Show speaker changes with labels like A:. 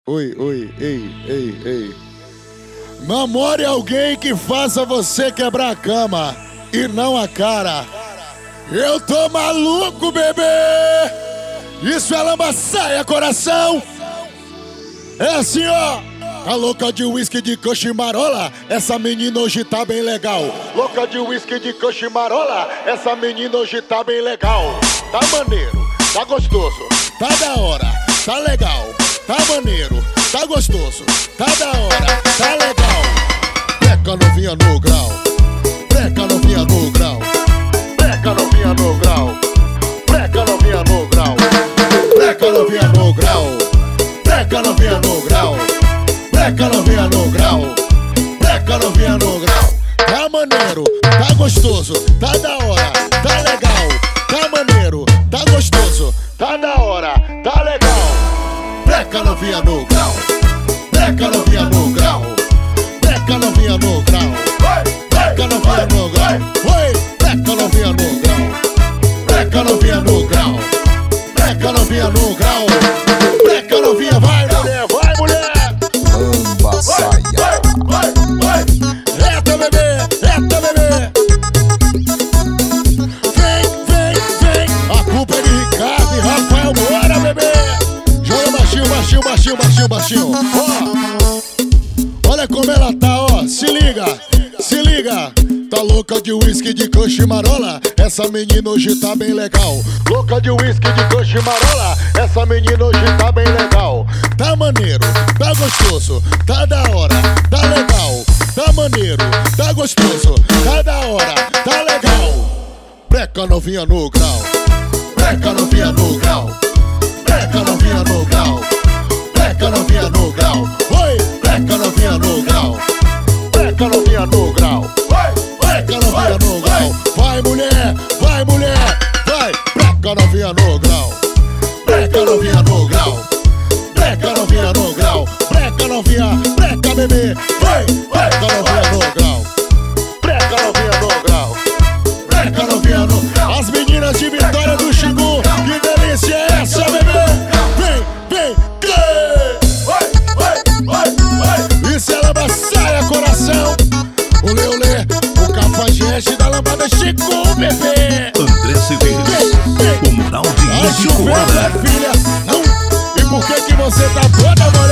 A: Oi, oi, ei, ei, ei. Namore alguém que faça você quebrar a cama e não a cara. Eu tô maluco, bebê! Isso é lamba-saia, coração! É assim, ó! Tá louca de whisky de kush e marola? Essa menina hoje tá bem legal. Louca de whisky de kush e marola? Essa menina hoje tá bem legal. Tá maneiro, tá gostoso, tá da hora, tá legal. Tá maneiro, tá gostoso, tá da hora, tá legal. Breca novinha no grau, breca novinha no grau, breca novinha no grau, breca novinha no grau, breca novinha no grau, breca novinha no grau, breca novinha no grau, breca novinha no grau. Tá maneiro, tá gostoso, tá da hora, tá legal. Tá maneiro, tá gostoso, tá da hora, tá legal. Breca novinha no grau, breca novinha no grau, breca novinha no grau, breca novinha no grau, oi, breca novinha no grau, breca novinha no grau, breca novinha no grau, breca novinha, vai mulher, vai mulher.
B: Lamba-saia.
A: Eita bebê, eita bebê. Vem, vem, vem. A culpa é de Ricardo e Rafael, bora bebê. Baixinho, baixinho, baixinho, baixinho, baixinho. Ó, olha como ela tá, ó. Se liga, se liga. Tá louca de whisky de kush e marola? Essa menina hoje tá bem legal. Louca de whisky de kush e marola? Essa menina hoje tá bem legal. Tá maneiro, tá gostoso, tá da hora, tá legal. Tá maneiro, tá gostoso, tá da hora, tá legal. Breca novinha no grau, breca novinha no grau, breca novinha no grau, breca novinha no grau, oi, breca novinha no grau, breca novinha no grau, breca novinha no grau, vai mulher, vai mulher, vai, breca novinha no grau, breca novinha no grau, breca novinha no grau, breca novinha, breca bebê, vai, breca novinha no grau, breca novinha no grau, breca novinha no grau. As meninas de Vitória do Xingu, que delícia é essa, bebê? Vem, vem, isso é lamba-saia, coração. O Leolê, o cafajeste da lambada Chico, bebê.
C: André Severino, o Mural de
A: Acho bem, filha. E por que você tá toda molhada?